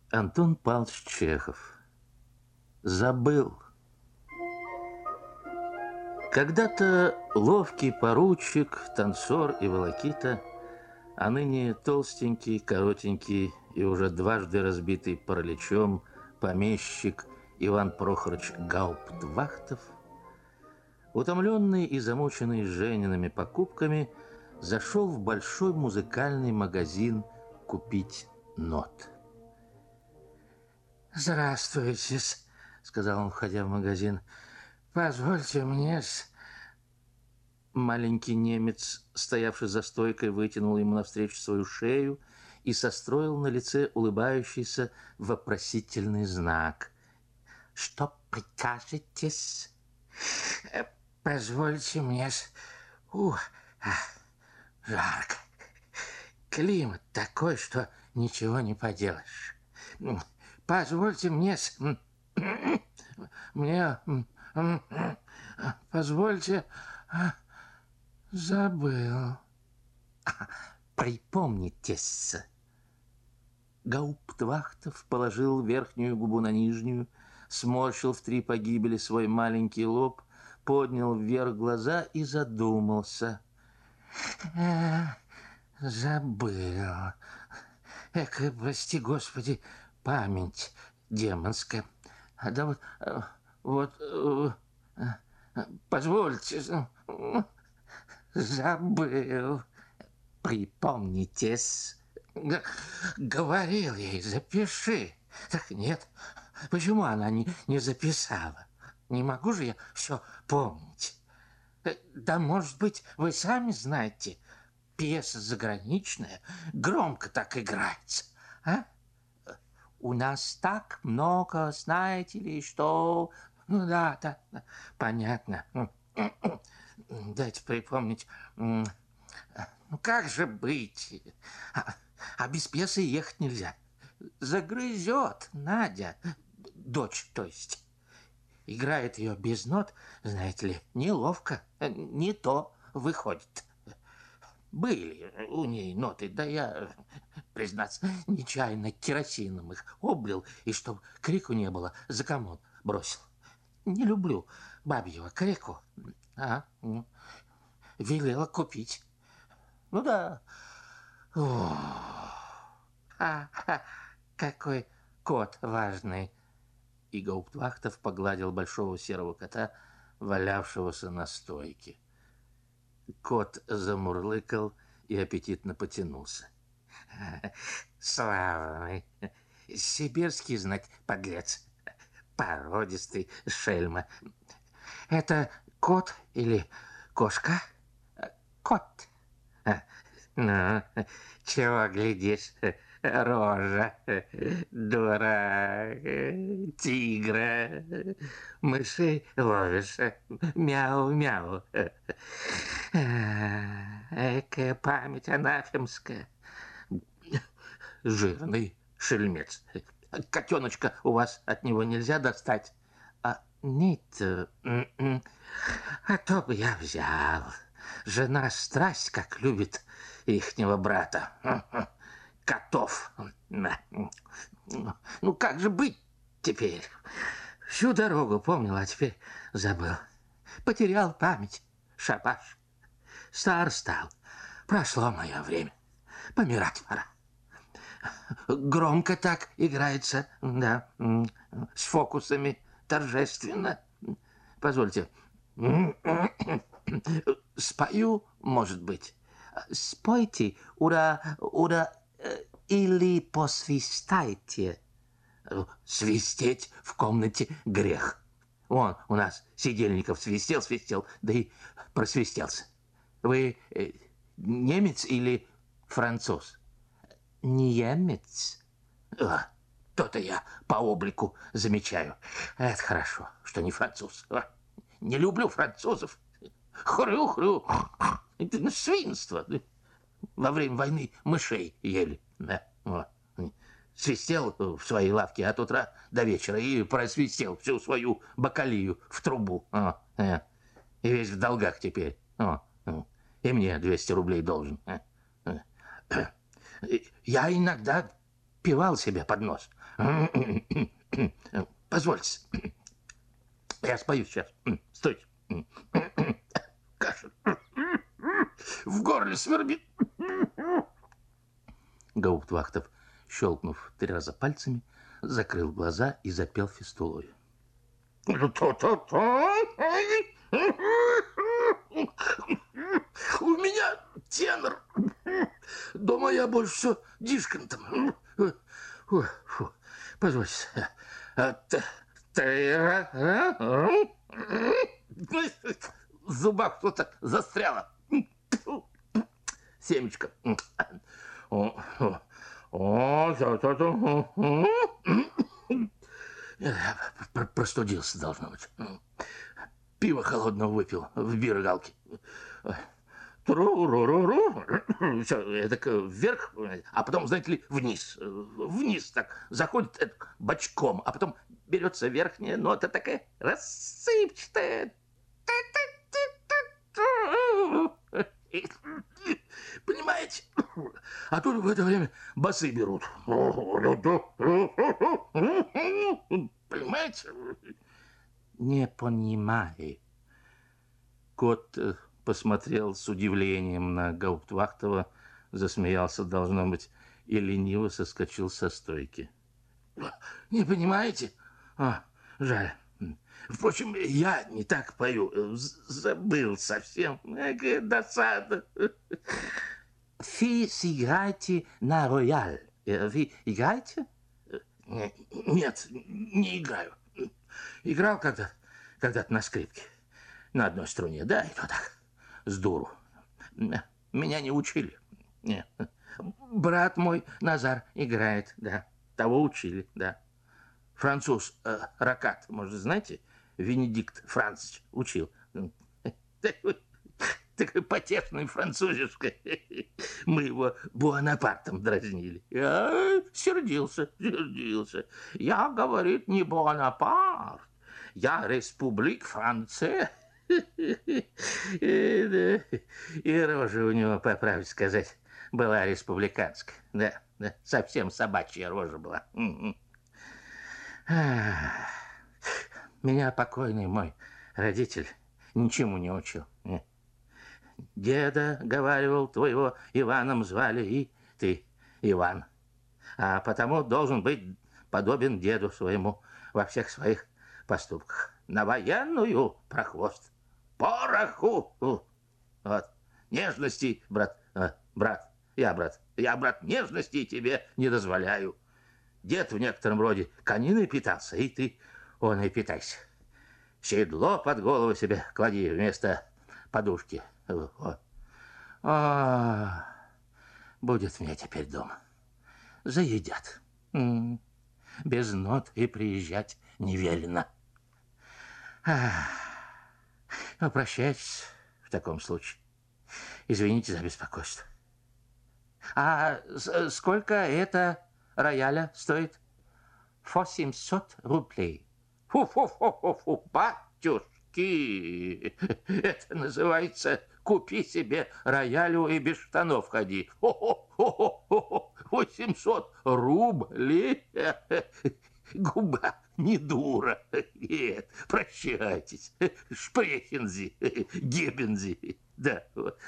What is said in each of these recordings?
Антон Павлович Чехов. Забыл. Когда-то ловкий поручик, танцор и волокита, а ныне толстенький, коротенький и уже дважды разбитый параличом помещик Иван Прохорович Гауптвахтов, утомленный и замученный Жениными покупками, зашел в большой музыкальный магазин купить нот. «Здравствуйте», — сказал он, входя в магазин. «Позвольте мне...» Маленький немец, стоявший за стойкой, вытянул ему навстречу свою шею и состроил на лице улыбающийся вопросительный знак. «Что прикажете-с?» «Позвольте мне... жарко. Климат такой, что ничего не поделаешь. Позвольте мне... Мне... Позвольте... Забыл». «Припомните-с». Гауптвахтов положил верхнюю губу на нижнюю, сморщил в 3 погибели свой маленький лоб, поднял вверх глаза и задумался. «Забыл. Эх, прости, Господи, память демонская. Да вот, позвольте, забыл». «Припомните-с». Говорил ей, запиши. Так нет, почему она не записала? Не могу же я все помнить. Да, может быть, вы сами знаете, пьеса заграничная, громко так играется, а? У нас так много, знаете ли, что... Ну да, понятно. Дайте припомнить. Ну как же быть? А без пьесы ехать нельзя. Загрызет Надя, дочь, то есть. Играет ее без нот, знаете ли, неловко, не то выходит. Были у ней ноты, да я, признаться, нечаянно керосином их облил, и чтоб крику не было, за комод бросил. Не люблю бабьего крику, велела купить. Ну да. Какой кот важный. И Гауптвахтов погладил большого серого кота, валявшегося на стойке. Кот замурлыкал и аппетитно потянулся. Славный, сибирский, знать, подлец, породистый шельма. Это кот или кошка? Кот. Ну, чего глядишь, рожа, дурак, тигра, мышей ловишь, мяу-мяу. Экая память анафемская. Жирный шельмец. Котеночка у вас от него нельзя достать? Нет, а то бы я взял. Жена страсть как любит ихнего брата. Котов. Ну как же быть теперь? Всю дорогу помнил, а теперь забыл. Потерял память. Шабаш. Стар стал. Прошло мое время. Помирать пора. Громко так играется, да, с фокусами, торжественно. Позвольте, спою, может быть. Спойте, ура, ура, или посвистайте. Свистеть в комнате грех. Вон у нас Сидельников свистел, да и просвистелся. Вы немец или француз? Немец. То-то я по облику замечаю. Это хорошо, что не француз. Не люблю французов. Хрю-хрю. Это свинство. Во время войны мышей ели. Свистел в своей лавке от утра до вечера и просвистел всю свою бакалию в трубу. И весь в долгах теперь. И мне 200 рублей должен. Я иногда напевал себе под нос. Позвольте, я спою сейчас. Стойте. Кашель. В горле свербит. Гауптвахтов, щелкнув 3 раза пальцами, закрыл глаза и запел фистулой. У меня тенор. Дома я больше все дишкантом. Позвольте. В зубах что-то застряло. Семечко. Простудился, должно быть. Пиво холодного выпил в биргалке. Тру-ру-ру-ру. Все, так вверх, а потом, знаете ли, вниз. Вниз так заходит бочком, а потом берется верхняя нота такая рассыпчатая. Понимаете? А тут в это время басы берут. Понимаете? Не понимаю. Кот посмотрел с удивлением на Гауптвахтова, засмеялся, должно быть, и лениво соскочил со стойки. Не понимаете? Жаль. Впрочем, я не так пою. Забыл совсем. Какая досада. Вы сыграете на рояль. Вы играете? Нет, не играю. Играл когда-то на скрипке. На одной струне, да, и то так, с дуру. Меня не учили. Нет. Брат мой Назар играет, да. Того учили, да. Француз Ракат, может, знаете? Венедикт Францич учил. Такой потешный французишка. Мы его Буанапартом дразнили. Я сердился. Я, говорит, не Буанапарт. Я республик Франция. И рожа у него, по правде сказать, была республиканская. Да, совсем собачья рожа была. Меня покойный мой родитель ничему не учил. Деда, говаривал, твоего Иваном звали, и ты Иван. А потому должен быть подобен деду своему во всех своих поступках. На военную прохвост, пороху. Вот. Нежности, брат, я, нежности тебе не дозволяю. Дед в некотором роде кониной питался, и ты он и питайся. Седло под голову себе клади вместо подушки. Вот. Будет мне теперь дома. Заедят. Без нот и приезжать не велено. Прощайтесь в таком случае. Извините за беспокойство. А сколько это рояля стоит? 800 рублей. Фу, батюшки! Это называется «купи себе роялю и без штанов ходи». 800 рублей? Губа не дура. Нет, прощайтесь. Шпрехензи, Гебензи. Да.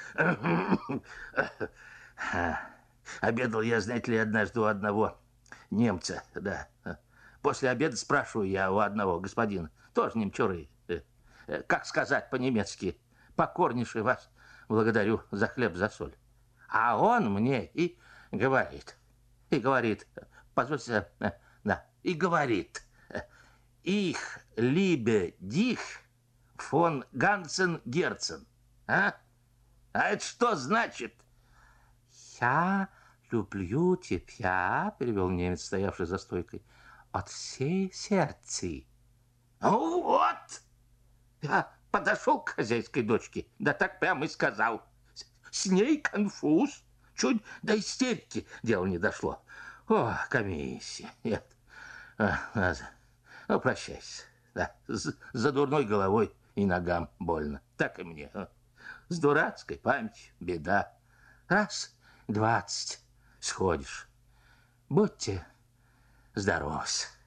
Обедал я, знаете ли, однажды у одного немца, да. После обеда спрашиваю я у одного господина, тоже немчуры, как сказать по-немецки, покорнейше вас благодарю за хлеб, за соль. А он мне и говорит, позвольте, да, и говорит, их либе дих фон Гансен Герцен. А это что значит? Я люблю тебя, перевел немец, стоявший за стойкой, от всей сердца. Ну вот! Я подошел к хозяйской дочке, да так прямо и сказал. С ней конфуз. Чуть до истерики дело не дошло. О, комиссия. Нет. Ну, прощайся. Да. За дурной головой и ногам больно. Так и мне. С дурацкой памятью беда. Раз 20 сходишь. Будьте здоровы.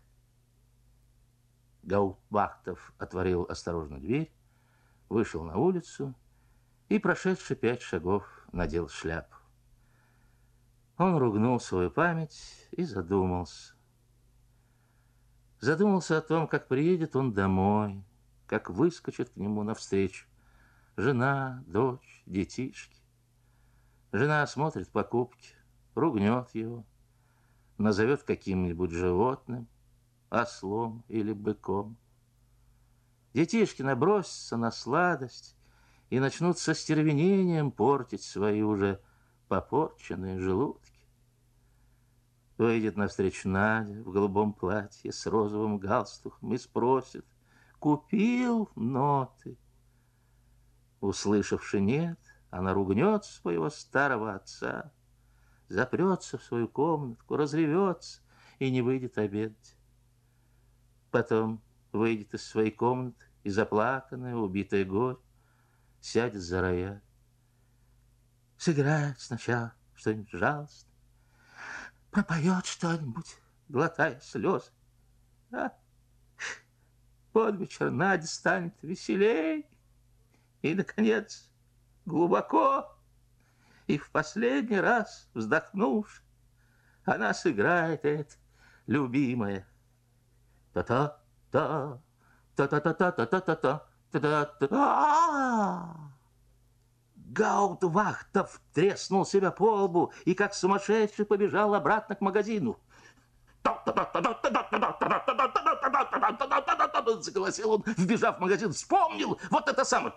Гауптвахтов отворил осторожно дверь, вышел на улицу и, прошедший 5 шагов, надел шляпу. Он ругнул свою память и задумался. Задумался о том, как приедет он домой, как выскочит к нему навстречу жена, дочь, детишки. Жена осмотрит покупки, ругнет его, назовет каким-нибудь животным, ослом или быком. Детишки набросятся на сладость и начнут со стервенением портить свои уже попорченные желудки. Выйдет навстречу Надя в голубом платье с розовым галстухом и спросит: «Купил ноты?» Услышавши «нет», она ругнет своего старого отца, запрется в свою комнатку, разревется и не выйдет обедать. Потом выйдет из своей комнаты и, заплаканная, убитая горем, сядет за рояль. Сыграет сначала что-нибудь жалостное, пропоет что-нибудь, глотая слезы. Под вечер Надя станет веселей и, наконец, глубоко и в последний раз вздохнувши, она сыграет это любимое. Та-та-та, та-та-та-та-та-та-та, та-та-та. Гауптвахтов треснул себя по лбу и, как сумасшедший, побежал обратно к магазину. Заголосил он, вбежав в магазин. Вспомнил вот это самое.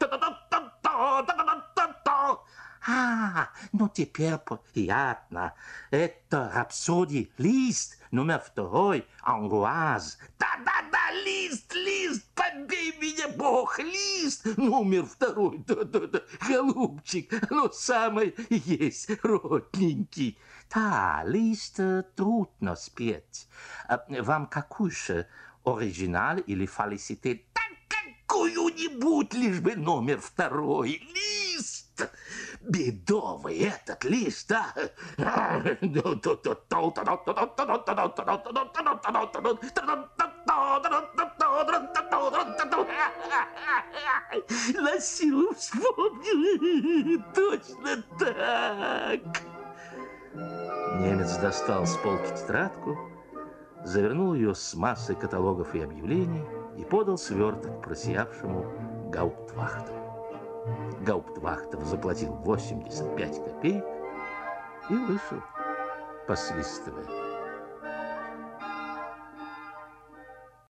Ну теперь понятно. Это рапсодия, лист номер 2, Ангуаз. Да-да-да, лист, побей меня, Бог, лист номер 2. Да-да-да, голубчик, оно самое есть, родненький. Да, лист трудно спеть. Вам какой же, оригинал или фалиситет? Да какую-нибудь, лишь бы номер 2. Лист! Бедовый этот лист, да? На силу вспомнил. Точно так. Немец достал с полки тетрадку, завернул ее с массой каталогов и объявлений и подал сверток просиявшему гауптвахту. Гауптвахтов заплатил 85 копеек и вышел, посвистывая.